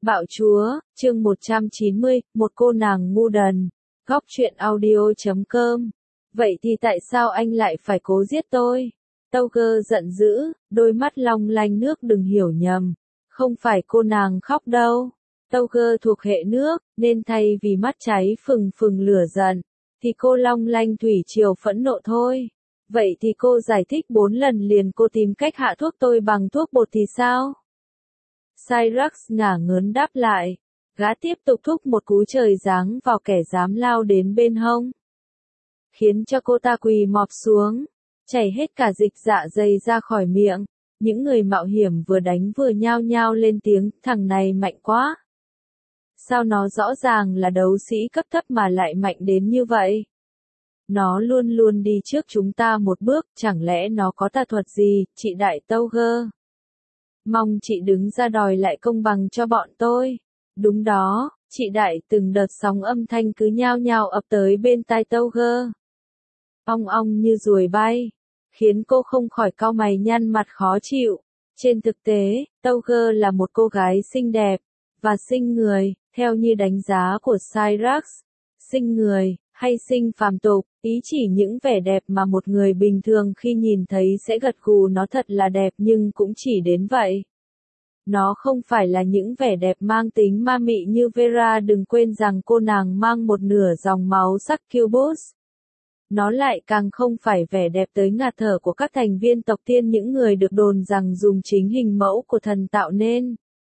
Bạo chúa, chương 190, một cô nàng ngu đần. Góc truyện audio.com. Vậy thì tại sao anh lại phải cố giết tôi? Tauger giận dữ, đôi mắt long lanh nước, đừng hiểu nhầm. Không phải cô nàng khóc đâu. Tauger thuộc hệ nước, nên thay vì mắt cháy phừng phừng lửa giận, thì cô long lanh thủy triều phẫn nộ thôi. Vậy thì cô giải thích 4 lần liền cô tìm cách hạ thuốc tôi bằng thuốc bột thì sao? Cyrax ngả ngớn đáp lại. Gã tiếp tục thúc một cú trời giáng vào kẻ dám lao đến bên hông, khiến cho cô ta quỳ mọp xuống, chảy hết cả dịch dạ dày ra khỏi miệng. Những người mạo hiểm vừa đánh vừa nhao nhao lên tiếng, thằng này mạnh quá. Sao nó rõ ràng là đấu sĩ cấp thấp mà lại mạnh đến như vậy? Nó luôn luôn đi trước chúng ta một bước, chẳng lẽ nó có tà thuật gì, chị đại Tauger? Mong chị đứng ra đòi lại công bằng cho bọn tôi. Đúng đó, chị đại. Từng đợt sóng âm thanh cứ nhao nhao ập tới bên tai Tauger. Ong ong như ruồi bay, khiến cô không khỏi cau mày nhăn mặt khó chịu. Trên thực tế, Tauger là một cô gái xinh đẹp, và xinh người, theo như đánh giá của Cyrax. Xinh người, hay xinh phàm tục, ý chỉ những vẻ đẹp mà một người bình thường khi nhìn thấy sẽ gật gù nó thật là đẹp, nhưng cũng chỉ đến vậy. Nó không phải là những vẻ đẹp mang tính ma mị như Vera, đừng quên rằng cô nàng mang một nửa dòng máu succubus. Nó lại càng không phải vẻ đẹp tới ngạt thở của các thành viên tộc tiên, những người được đồn rằng dùng chính hình mẫu của thần tạo nên.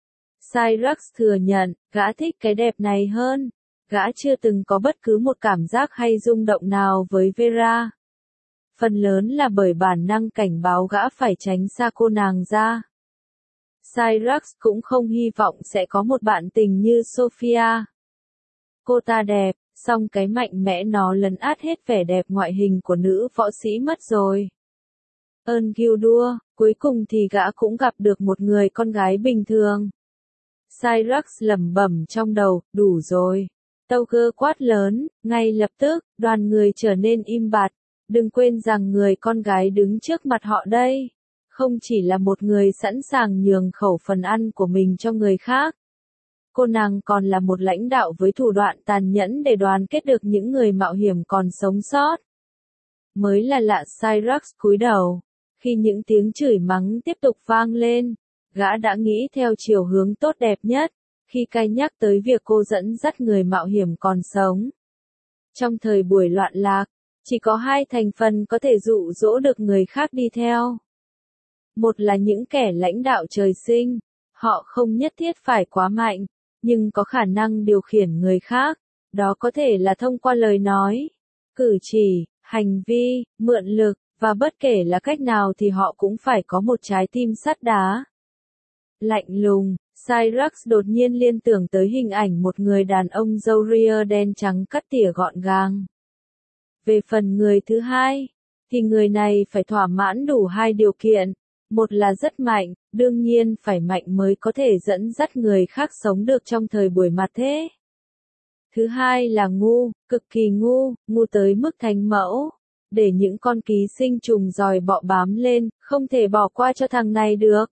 Cyrax thừa nhận, gã thích cái đẹp này hơn. Gã chưa từng có bất cứ một cảm giác hay rung động nào với Vera. Phần lớn là bởi bản năng cảnh báo gã phải tránh xa cô nàng ra. Cyrax cũng không hy vọng sẽ có một bạn tình như Sophia. Cô ta đẹp, song cái mạnh mẽ nó lấn át hết vẻ đẹp ngoại hình của nữ võ sĩ mất rồi. Ơn Gildur, cuối cùng thì gã cũng gặp được một người con gái bình thường. Cyrax lẩm bẩm trong đầu, đủ rồi. Tauger quát lớn, ngay lập tức, đoàn người trở nên im bặt. Đừng quên rằng người con gái đứng trước mặt họ đây không chỉ là một người sẵn sàng nhường khẩu phần ăn của mình cho người khác. Cô nàng còn là một lãnh đạo với thủ đoạn tàn nhẫn để đoàn kết được những người mạo hiểm còn sống sót. Mới là lạ. Cyrax cúi đầu. Khi những tiếng chửi mắng tiếp tục vang lên, gã đã nghĩ theo chiều hướng tốt đẹp nhất, khi cai nhắc tới việc cô dẫn dắt người mạo hiểm còn sống. Trong thời buổi loạn lạc, chỉ có hai thành phần có thể dụ dỗ được người khác đi theo. Một là những kẻ lãnh đạo trời sinh, họ không nhất thiết phải quá mạnh, nhưng có khả năng điều khiển người khác, đó có thể là thông qua lời nói, cử chỉ, hành vi, mượn lực, và bất kể là cách nào thì họ cũng phải có một trái tim sắt đá. Lạnh lùng, Cyrax đột nhiên liên tưởng tới hình ảnh một người đàn ông râu ria đen trắng cắt tỉa gọn gàng. Về phần người thứ hai, thì người này phải thỏa mãn đủ hai điều kiện. Một là rất mạnh, đương nhiên phải mạnh mới có thể dẫn dắt người khác sống được trong thời buổi mặt thế. Thứ hai là ngu, cực kỳ ngu, ngu tới mức thánh mẫu. Để những con ký sinh trùng giòi bọ bám lên, không thể bỏ qua cho thằng này được.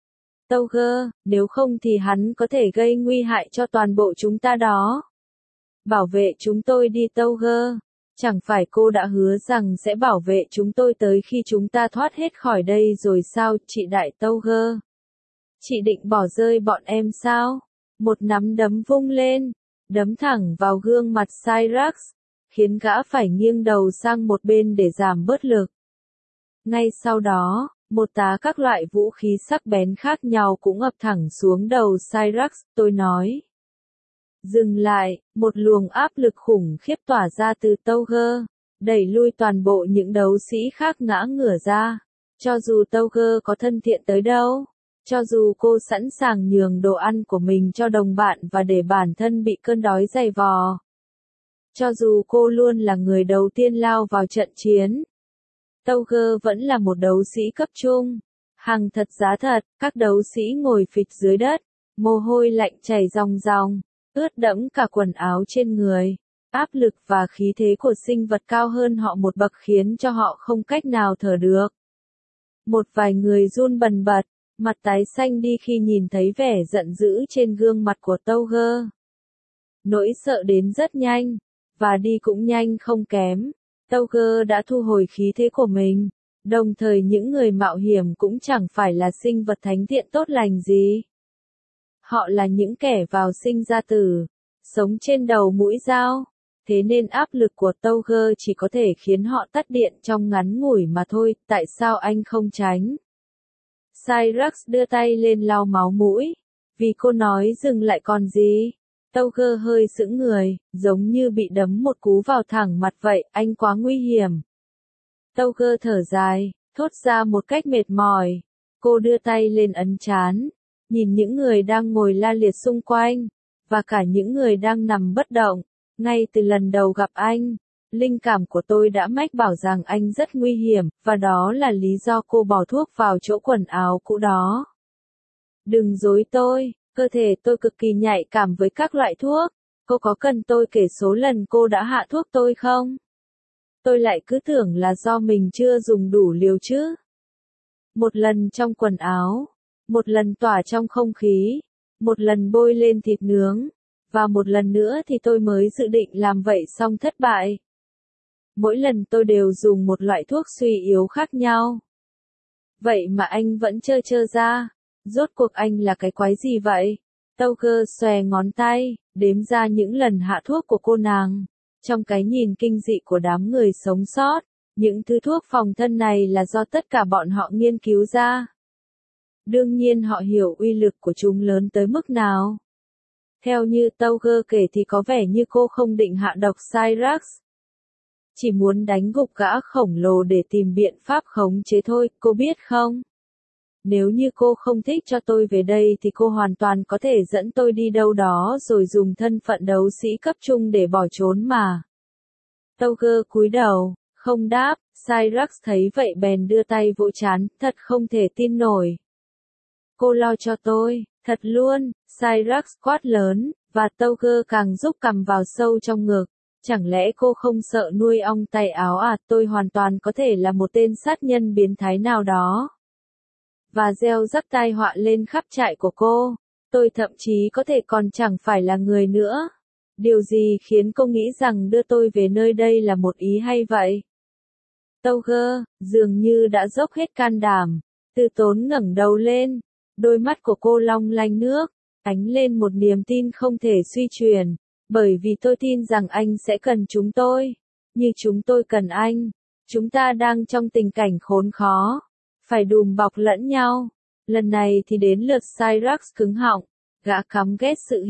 Tauger, nếu không thì hắn có thể gây nguy hại cho toàn bộ chúng ta đó. Bảo vệ chúng tôi đi Tauger. Chẳng phải cô đã hứa rằng sẽ bảo vệ chúng tôi tới khi chúng ta thoát hết khỏi đây rồi sao, chị đại Tauger? Chị định bỏ rơi bọn em sao? Một nắm đấm vung lên, đấm thẳng vào gương mặt Cyrax, khiến gã phải nghiêng đầu sang một bên để giảm bớt lực. Ngay sau đó, một tá các loại vũ khí sắc bén khác nhau cũng ập thẳng xuống đầu Cyrax. Tôi nói. Dừng lại, một luồng áp lực khủng khiếp tỏa ra từ Tauger, đẩy lui toàn bộ những đấu sĩ khác ngã ngửa ra. Cho dù Tauger có thân thiện tới đâu, cho dù cô sẵn sàng nhường đồ ăn của mình cho đồng bạn và để bản thân bị cơn đói dày vò, cho dù cô luôn là người đầu tiên lao vào trận chiến, Tauger vẫn là một đấu sĩ cấp trung. Hàng thật giá thật, các đấu sĩ ngồi phịch dưới đất, mồ hôi lạnh chảy ròng ròng, ướt đẫm cả quần áo trên người. Áp lực và khí thế của sinh vật cao hơn họ một bậc khiến cho họ không cách nào thở được. Một vài người run bần bật, Mặt tái xanh đi khi nhìn thấy vẻ giận dữ trên gương mặt của Tauger. Nỗi sợ đến rất nhanh, và đi cũng nhanh không kém. Tauger đã thu hồi khí thế của mình, đồng thời những người mạo hiểm cũng chẳng phải là sinh vật thánh thiện tốt lành gì. Họ là những kẻ vào sinh ra tử, sống trên đầu mũi dao, thế nên áp lực của Tauger chỉ có thể khiến họ tắt điện trong ngắn ngủi mà thôi, tại sao anh không tránh? Cyrax đưa tay lên lau máu mũi, vì cô nói dừng lại còn gì. Tauger hơi sững người, giống như bị đấm một cú vào thẳng mặt vậy, anh quá nguy hiểm. Tauger thở dài, thốt ra một cách mệt mỏi. Cô đưa tay lên ấn trán, nhìn những người đang ngồi la liệt xung quanh, và cả những người đang nằm bất động. Ngay từ lần đầu gặp anh, linh cảm của tôi đã mách bảo rằng anh rất nguy hiểm, và đó là lý do cô bỏ thuốc vào chỗ quần áo cũ đó. Đừng dối tôi, cơ thể tôi cực kỳ nhạy cảm với các loại thuốc. Cô có cần tôi kể số lần cô đã hạ thuốc tôi không? Tôi lại cứ tưởng là do mình chưa dùng đủ liều chứ. Một lần trong quần áo, một lần tỏa trong không khí, một lần bôi lên thịt nướng, và một lần nữa thì tôi mới dự định làm vậy xong thất bại. Mỗi lần tôi đều dùng một loại thuốc suy yếu khác nhau. Vậy mà anh vẫn trơ ra. Rốt cuộc anh là cái quái gì vậy? Tauger xòe ngón tay, đếm ra những lần hạ thuốc của cô nàng. Trong cái nhìn kinh dị của đám người sống sót, những thứ thuốc phòng thân này là do tất cả bọn họ nghiên cứu ra. Đương nhiên họ hiểu uy lực của chúng lớn tới mức nào. Theo như Tauger kể thì có vẻ như cô không định hạ độc Cyrax. Chỉ muốn đánh gục gã khổng lồ để tìm biện pháp khống chế thôi, cô biết không? Nếu như cô không thích cho tôi về đây thì cô hoàn toàn có thể dẫn tôi đi đâu đó rồi dùng thân phận đấu sĩ cấp trung để bỏ trốn mà. Tauger cúi đầu, không đáp, Cyrax thấy vậy bèn đưa tay vỗ trán, thật không thể tin nổi. Cô lo cho tôi, thật luôn, Cyrax quát lớn, và Tauger càng rúc cằm vào sâu trong ngực. Chẳng lẽ cô không sợ nuôi ong tay áo à? Tôi hoàn toàn có thể là một tên sát nhân biến thái nào đó. Và gieo rắc tai họa lên khắp trại của cô. Tôi thậm chí có thể còn chẳng phải là người nữa. Điều gì khiến cô nghĩ rằng đưa tôi về nơi đây là một ý hay vậy? Tauger, dường như đã dốc hết can đảm, từ tốn ngẩng đầu lên. Đôi mắt của cô long lanh nước, ánh lên một niềm tin không thể suy truyền. Bởi vì tôi tin rằng anh sẽ cần chúng tôi, như chúng tôi cần anh. Chúng ta đang trong tình cảnh khốn khó, phải đùm bọc lẫn nhau. Lần này thì đến lượt Cyrax cứng họng, gã căm ghét sự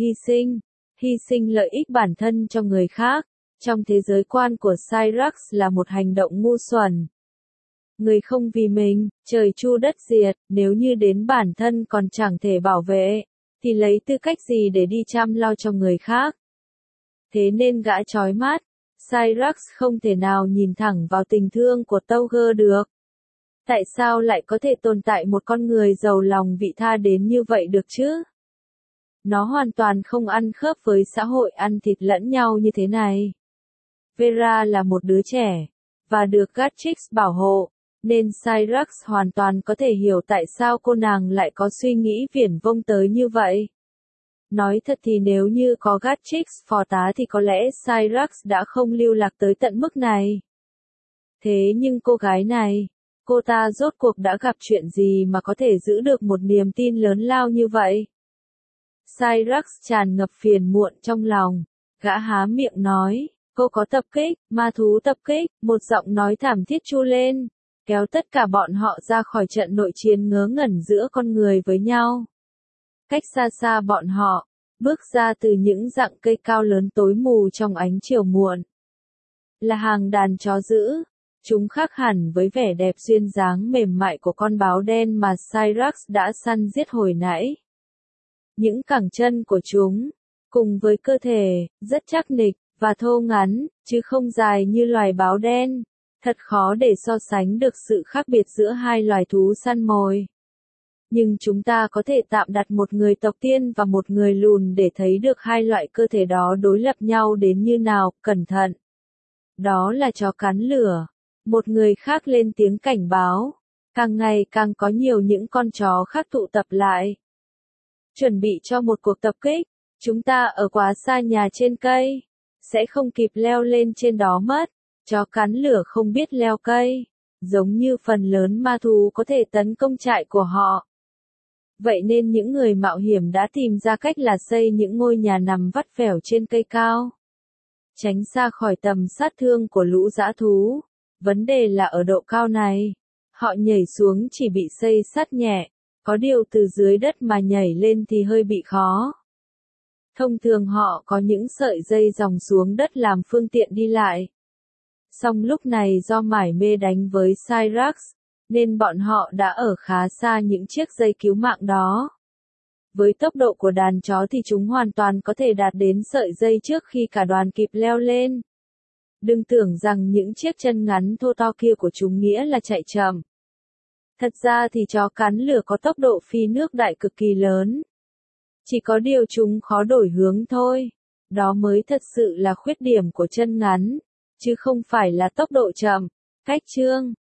hy sinh lợi ích bản thân cho người khác. Trong thế giới quan của Cyrax là một hành động ngu xuẩn. Người không vì mình, trời chu đất diệt, nếu như đến bản thân còn chẳng thể bảo vệ, thì lấy tư cách gì để đi chăm lo cho người khác? Thế nên gã chói mắt, Cyrax không thể nào nhìn thẳng vào tình thương của Tauger được. Tại sao lại có thể tồn tại một con người giàu lòng vị tha đến như vậy được chứ? Nó hoàn toàn không ăn khớp với xã hội ăn thịt lẫn nhau như thế này. Vera là một đứa trẻ, và được Gatrix bảo hộ, nên Cyrax hoàn toàn có thể hiểu tại sao cô nàng lại có suy nghĩ viển vông tới như vậy. Nói thật thì nếu như có Gatrix phò tá thì có lẽ Cyrax đã không lưu lạc tới tận mức này. Thế nhưng cô gái này, cô ta rốt cuộc đã gặp chuyện gì mà có thể giữ được một niềm tin lớn lao như vậy? Cyrax tràn ngập phiền muộn trong lòng, gã há miệng nói, cô có tập kích, ma thú tập kích, một giọng nói thảm thiết chu lên, kéo tất cả bọn họ ra khỏi trận nội chiến ngớ ngẩn giữa con người với nhau. Cách xa xa bọn họ, bước ra từ những rặng cây cao lớn tối mù trong ánh chiều muộn. Là hàng đàn chó dữ, chúng khác hẳn với vẻ đẹp duyên dáng mềm mại của con báo đen mà Cyrax đã săn giết hồi nãy. Những cẳng chân của chúng, cùng với cơ thể, rất chắc nịch, và thô ngắn, chứ không dài như loài báo đen. Thật khó để so sánh được sự khác biệt giữa hai loài thú săn mồi. Nhưng chúng ta có thể tạm đặt một người tộc tiên và một người lùn để thấy được hai loại cơ thể đó đối lập nhau đến như nào, cẩn thận. Đó là chó cắn lửa. Một người khác lên tiếng cảnh báo. Càng ngày càng có nhiều những con chó khác tụ tập lại. Chuẩn bị cho một cuộc tập kích. Chúng ta ở quá xa nhà trên cây. Sẽ không kịp leo lên trên đó mất. Chó cắn lửa không biết leo cây. Giống như phần lớn ma thú có thể tấn công trại của họ. Vậy nên những người mạo hiểm đã tìm ra cách là xây những ngôi nhà nằm vắt vẻo trên cây cao. Tránh xa khỏi tầm sát thương của lũ dã thú. Vấn đề là ở độ cao này. Họ nhảy xuống chỉ bị xây sát nhẹ. Có điều từ dưới đất mà nhảy lên thì hơi bị khó. Thông thường họ có những sợi dây ròng xuống đất làm phương tiện đi lại. Song lúc này do mải mê đánh với Cyrax, nên bọn họ đã ở khá xa những chiếc dây cứu mạng đó. Với tốc độ của đàn chó thì chúng hoàn toàn có thể đạt đến sợi dây trước khi cả đoàn kịp leo lên. Đừng tưởng rằng những chiếc chân ngắn thô to kia của chúng nghĩa là chạy chậm. Thật ra thì chó cắn lửa có tốc độ phi nước đại cực kỳ lớn. Chỉ có điều chúng khó đổi hướng thôi. Đó mới thật sự là khuyết điểm của chân ngắn, chứ không phải là tốc độ chậm. Cách chương